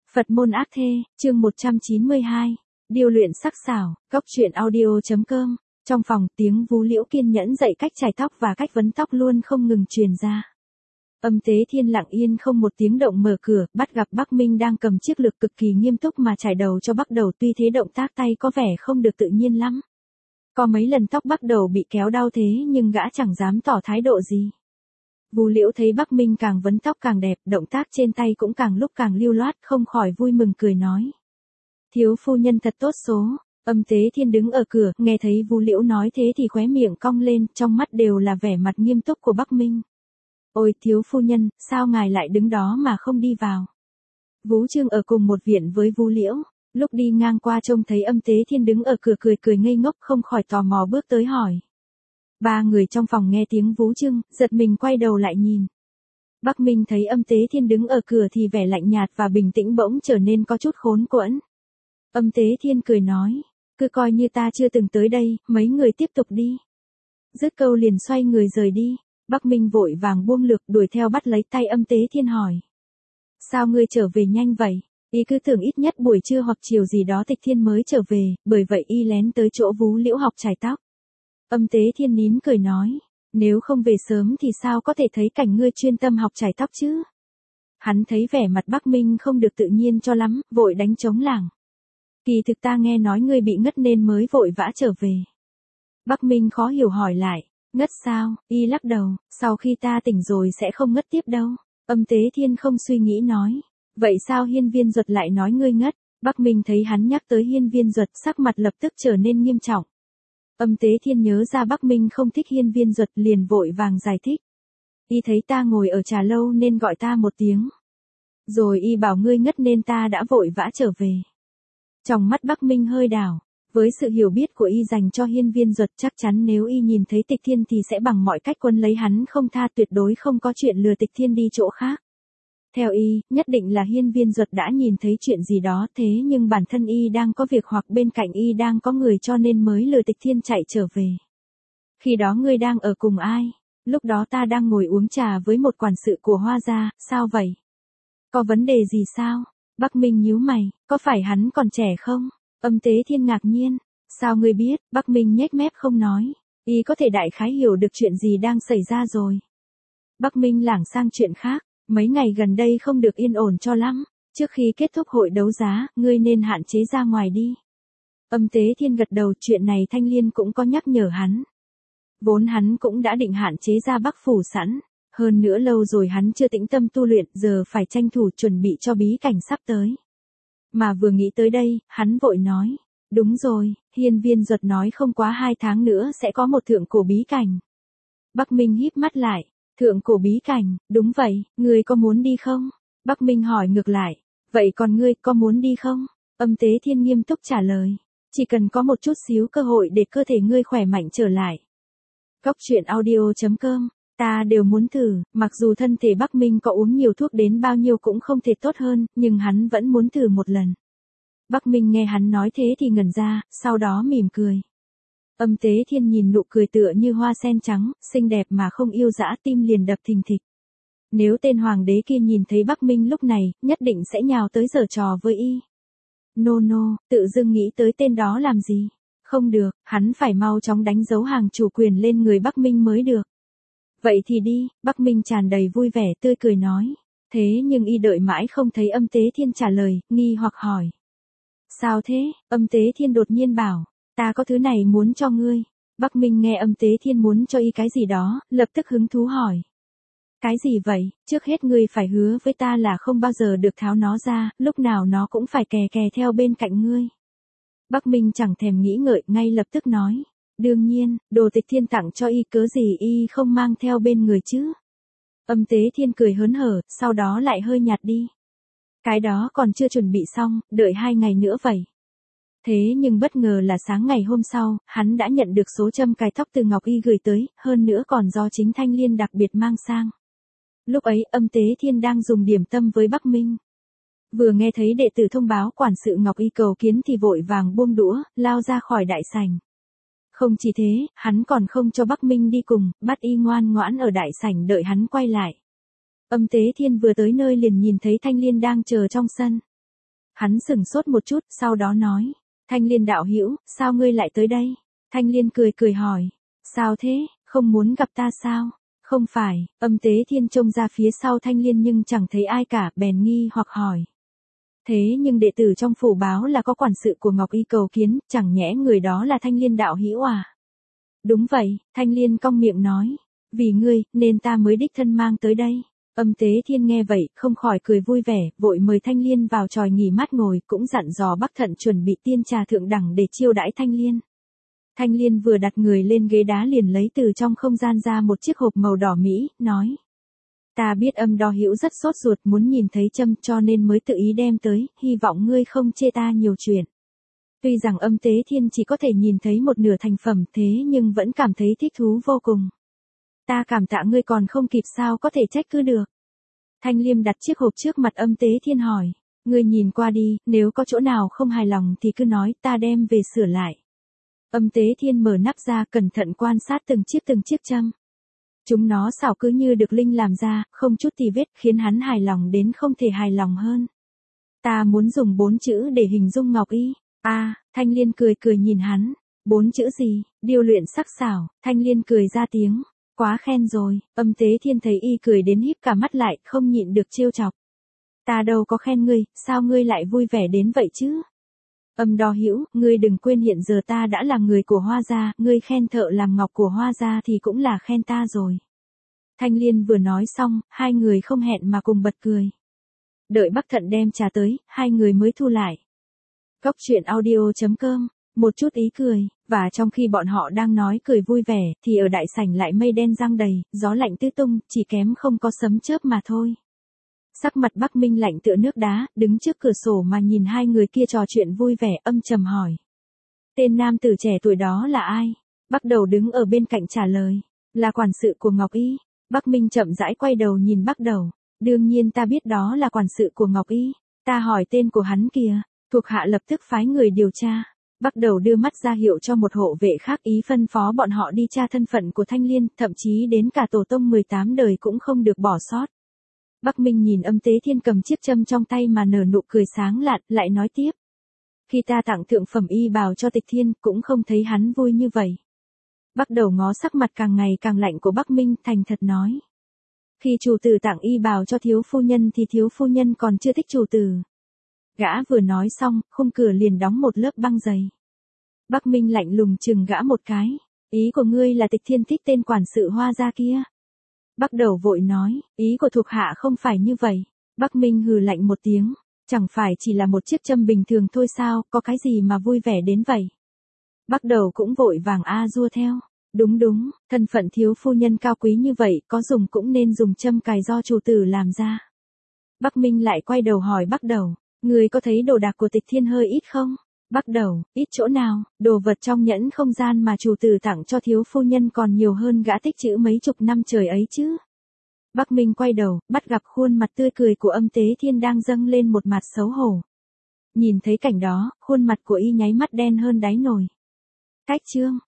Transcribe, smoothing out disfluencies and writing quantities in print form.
Phật môn ác thê, chương 192, điêu luyện sắc xảo, góc truyện audio.com. Trong phòng, tiếng Vú Liễu kiên nhẫn dạy cách chải tóc và cách vấn tóc luôn không ngừng truyền ra. Âm Tế Thiên lặng yên không một tiếng động mở cửa, bắt gặp Bắc Minh đang cầm chiếc lược cực kỳ nghiêm túc mà chải đầu cho Bắc Đầu, tuy thế động tác tay có vẻ không được tự nhiên lắm. Có mấy lần tóc Bắc Đầu bị kéo đau thế nhưng gã chẳng dám tỏ thái độ gì. Vú Liễu thấy Bắc Minh càng vấn tóc càng đẹp, động tác trên tay cũng càng lúc càng lưu loát, không khỏi vui mừng cười nói. Thiếu phu nhân thật tốt số. Âm Tế Thiên đứng ở cửa, nghe thấy Vú Liễu nói thế thì khóe miệng cong lên, trong mắt đều là vẻ mặt nghiêm túc của Bắc Minh. Ôi thiếu phu nhân, sao ngài lại đứng đó mà không đi vào? Vú Trương ở cùng một viện với Vú Liễu, lúc đi ngang qua trông thấy Âm Tế Thiên đứng ở cửa cười ngây ngốc, không khỏi tò mò bước tới hỏi. Ba người trong phòng nghe tiếng Vú Trương, giật mình quay đầu lại nhìn. Bắc Minh thấy Âm Tế Thiên đứng ở cửa thì vẻ lạnh nhạt và bình tĩnh bỗng trở nên có chút khốn quẫn. Âm Tế Thiên cười nói, cứ coi như ta chưa từng tới đây, mấy người tiếp tục đi. Dứt câu liền xoay người rời đi. Bắc Minh vội vàng buông lược đuổi theo bắt lấy tay Âm Tế Thiên hỏi. Sao ngươi trở về nhanh vậy? Y cứ tưởng ít nhất buổi trưa hoặc chiều gì đó Tịch Thiên mới trở về, bởi vậy y lén tới chỗ Vú Liễu học chải tóc. Âm Tế Thiên nín cười nói, nếu không về sớm thì sao có thể thấy cảnh ngươi chuyên tâm học chải tóc chứ? Hắn thấy vẻ mặt Bắc Minh không được tự nhiên cho lắm, vội đánh trống lảng. Kỳ thực ta nghe nói ngươi bị ngất nên mới vội vã trở về. Bắc Minh khó hiểu hỏi lại, ngất sao? Y lắc đầu, sau khi ta tỉnh rồi sẽ không ngất tiếp đâu. Âm Tế Thiên không suy nghĩ nói, vậy sao Hiên Viên Duật lại nói ngươi ngất? Bắc Minh thấy hắn nhắc tới Hiên Viên Duật, sắc mặt lập tức trở nên nghiêm trọng. Âm Tế Thiên nhớ ra Bắc Minh không thích Hiên Viên Duật liền vội vàng giải thích. Y thấy ta ngồi ở trà lâu nên gọi ta một tiếng. Rồi y bảo ngươi ngất nên ta đã vội vã trở về. Trong mắt Bắc Minh hơi đảo. Với sự hiểu biết của y dành cho Hiên Viên Duật, chắc chắn nếu y nhìn thấy Tịch Thiên thì sẽ bằng mọi cách quấn lấy hắn không tha, tuyệt đối không có chuyện lừa Tịch Thiên đi chỗ khác. Theo y, nhất định là Hiên Viên Duật đã nhìn thấy chuyện gì đó, thế nhưng bản thân y đang có việc hoặc bên cạnh y đang có người cho nên mới lừa Tịch Thiên chạy trở về. Khi đó ngươi đang ở cùng ai? Lúc đó ta đang ngồi uống trà với một quản sự của Hoa gia, sao vậy? Có vấn đề gì sao? Bắc Minh nhíu mày, có phải hắn còn trẻ không? Âm Tế Thiên ngạc nhiên, sao ngươi biết? Bắc Minh nhếch mép không nói, y có thể đại khái hiểu được chuyện gì đang xảy ra rồi. Bắc Minh lảng sang chuyện khác, mấy ngày gần đây không được yên ổn cho lắm, trước khi kết thúc hội đấu giá, ngươi nên hạn chế ra ngoài đi. Âm Tế Thiên gật đầu, chuyện này Thanh Liên cũng có nhắc nhở hắn. Vốn hắn cũng đã định hạn chế ra Bắc Phủ sẵn, hơn nữa lâu rồi hắn chưa tĩnh tâm tu luyện, giờ phải tranh thủ chuẩn bị cho bí cảnh sắp tới. Mà vừa nghĩ tới đây, hắn vội nói, đúng rồi, Hiên Viên Duật nói không quá 2 tháng nữa sẽ có một thượng cổ bí cảnh. Bắc Minh híp mắt lại, thượng cổ bí cảnh, đúng vậy, ngươi có muốn đi không? Bắc Minh hỏi ngược lại, vậy còn ngươi có muốn đi không? Âm Tế Thiên nghiêm túc trả lời, chỉ cần có một chút xíu cơ hội để cơ thể ngươi khỏe mạnh trở lại. Góc truyện audio.com. Ta đều muốn thử, mặc dù thân thể Bắc Minh có uống nhiều thuốc đến bao nhiêu cũng không thể tốt hơn, nhưng hắn vẫn muốn thử một lần. Bắc Minh nghe hắn nói thế thì ngẩn ra, sau đó mỉm cười. Âm Tế Thiên nhìn nụ cười tựa như hoa sen trắng, xinh đẹp mà không yêu dã, tim liền đập thình thịch. Nếu tên hoàng đế kia nhìn thấy Bắc Minh lúc này, nhất định sẽ nhào tới giở trò với y. No, tự dưng nghĩ tới tên đó làm gì? Không được, hắn phải mau chóng đánh dấu hàng chủ quyền lên người Bắc Minh mới được. Vậy thì đi, Bắc Minh tràn đầy vui vẻ tươi cười nói. Thế nhưng y đợi mãi không thấy Âm Tế Thiên trả lời, nghi hoặc hỏi. Sao thế? Âm Tế Thiên đột nhiên bảo, ta có thứ này muốn cho ngươi. Bắc Minh nghe Âm Tế Thiên muốn cho y cái gì đó, lập tức hứng thú hỏi. Cái gì vậy? Trước hết ngươi phải hứa với ta là không bao giờ được tháo nó ra, lúc nào nó cũng phải kè theo bên cạnh ngươi. Bắc Minh chẳng thèm nghĩ ngợi, ngay lập tức nói. Đương nhiên, đồ Tịch Thiên tặng cho y cớ gì y không mang theo bên người chứ? Âm Tế Thiên cười hớn hở, sau đó lại hơi nhạt đi. Cái đó còn chưa chuẩn bị xong, đợi 2 ngày nữa vậy. Thế nhưng bất ngờ là sáng ngày hôm sau, hắn đã nhận được số châm cài tóc từ Ngọc Y gửi tới, hơn nữa còn do chính Thanh Liên đặc biệt mang sang. Lúc ấy Âm Tế Thiên đang dùng điểm tâm với Bắc Minh. Vừa nghe thấy đệ tử thông báo quản sự Ngọc Y cầu kiến thì vội vàng buông đũa, lao ra khỏi đại sảnh. Không chỉ thế, hắn còn không cho Bắc Minh đi cùng, bắt y ngoan ngoãn ở đại sảnh đợi hắn quay lại. Âm Tế Thiên vừa tới nơi liền nhìn thấy Thanh Liên đang chờ trong sân. Hắn sững sốt một chút, sau đó nói, Thanh Liên đạo hữu, sao ngươi lại tới đây? Thanh Liên cười cười hỏi, sao thế, không muốn gặp ta sao? Không phải, Âm Tế Thiên trông ra phía sau Thanh Liên nhưng chẳng thấy ai cả, bèn nghi hoặc hỏi. Thế nhưng đệ tử trong phủ báo là có quản sự của Ngọc Y cầu kiến, chẳng nhẽ người đó là Thanh Liên đạo hữu à? Đúng vậy, Thanh Liên cong miệng nói, vì ngươi, nên ta mới đích thân mang tới đây. Âm Tế Thiên nghe vậy, không khỏi cười vui vẻ, vội mời Thanh Liên vào tròi nghỉ mát ngồi, cũng dặn dò Bắc Thận chuẩn bị tiên trà thượng đẳng để chiêu đãi Thanh Liên. Thanh Liên vừa đặt người lên ghế đá liền lấy từ trong không gian ra một chiếc hộp màu đỏ mỹ, nói. Ta biết Âm Đo hữu rất sốt ruột muốn nhìn thấy châm cho nên mới tự ý đem tới, hy vọng ngươi không chê ta nhiều chuyện. Tuy rằng Âm Tế Thiên chỉ có thể nhìn thấy một nửa thành phẩm thế nhưng vẫn cảm thấy thích thú vô cùng. Ta cảm tạ ngươi còn không kịp sao có thể trách cứ được. Thanh Liêm đặt chiếc hộp trước mặt Âm Tế Thiên hỏi, ngươi nhìn qua đi, nếu có chỗ nào không hài lòng thì cứ nói, ta đem về sửa lại. Âm Tế Thiên mở nắp ra cẩn thận quan sát từng chiếc châm. Chúng nó xảo cứ như được linh làm ra, không chút tì vết khiến hắn hài lòng đến không thể hài lòng hơn. Ta muốn dùng 4 chữ để hình dung Ngọc Y. Thanh Liên cười cười nhìn hắn. 4 chữ gì? Điêu luyện sắc xảo. Thanh Liên cười ra tiếng. Quá khen rồi. Âm Tế Thiên thấy y cười đến híp cả mắt lại, không nhịn được trêu chọc. Ta đâu có khen ngươi, sao ngươi lại vui vẻ đến vậy chứ? Âm Đo hữu, ngươi đừng quên hiện giờ ta đã là người của Hoa gia, ngươi khen thợ làm ngọc của Hoa gia thì cũng là khen ta rồi. Thanh Liên vừa nói xong, hai người không hẹn mà cùng bật cười. Đợi Bắc Thận đem trà tới, hai người mới thu lại. Góc truyện audio.com, một chút ý cười, và trong khi bọn họ đang nói cười vui vẻ, thì ở đại sảnh lại mây đen giăng đầy, gió lạnh tứ tung, chỉ kém không có sấm chớp mà thôi. Sắc mặt Bắc Minh lạnh tựa nước đá, đứng trước cửa sổ mà nhìn hai người kia trò chuyện vui vẻ, âm trầm hỏi. Tên nam tử trẻ tuổi đó là ai? Bắc Đầu đứng ở bên cạnh trả lời. Là quản sự của Ngọc Y. Bắc Minh chậm rãi quay đầu nhìn Bắc Đầu. Đương nhiên ta biết đó là quản sự của Ngọc Y. Ta hỏi tên của hắn kìa. Thuộc hạ lập tức phái người điều tra. Bắc Đầu đưa mắt ra hiệu cho một hộ vệ khác ý phân phó bọn họ đi tra thân phận của Thanh Liên, thậm chí đến cả tổ tông 18 đời cũng không được bỏ sót. Bắc Minh nhìn Âm Tế Thiên cầm chiếc châm trong tay mà nở nụ cười sáng lạn, lại nói tiếp. Khi ta tặng thượng phẩm y bào cho Tịch Thiên, cũng không thấy hắn vui như vậy. Bắc Đầu ngó sắc mặt càng ngày càng lạnh của Bắc Minh, thành thật nói. Khi chủ tử tặng y bào cho thiếu phu nhân thì thiếu phu nhân còn chưa thích chủ tử. Gã vừa nói xong, khung cửa liền đóng một lớp băng dày. Bắc Minh lạnh lùng chừng gã một cái. Ý của ngươi là Tịch Thiên thích tên quản sự Hoa gia kia. Bắc Đầu vội nói, ý của thuộc hạ không phải như vậy. Bắc Minh hừ lạnh một tiếng, chẳng phải chỉ là một chiếc châm bình thường thôi sao, có cái gì mà vui vẻ đến vậy. Bắc Đầu cũng vội vàng dua theo. Đúng, thân phận thiếu phu nhân cao quý như vậy, có dùng cũng nên dùng châm cài do chủ tử làm ra. Bắc Minh lại quay đầu hỏi Bắc Đầu, người có thấy đồ đạc của Tịch Thiên hơi ít không? Bắc Đầu, ít chỗ nào, đồ vật trong nhẫn không gian mà chủ tử tặng cho thiếu phu nhân còn nhiều hơn gã tích trữ mấy chục năm trời ấy chứ. Bắc Minh quay đầu, bắt gặp khuôn mặt tươi cười của Âm Tế Thiên đang dâng lên một mặt xấu hổ. Nhìn thấy cảnh đó, khuôn mặt của y nháy mắt đen hơn đáy nồi. Cách chương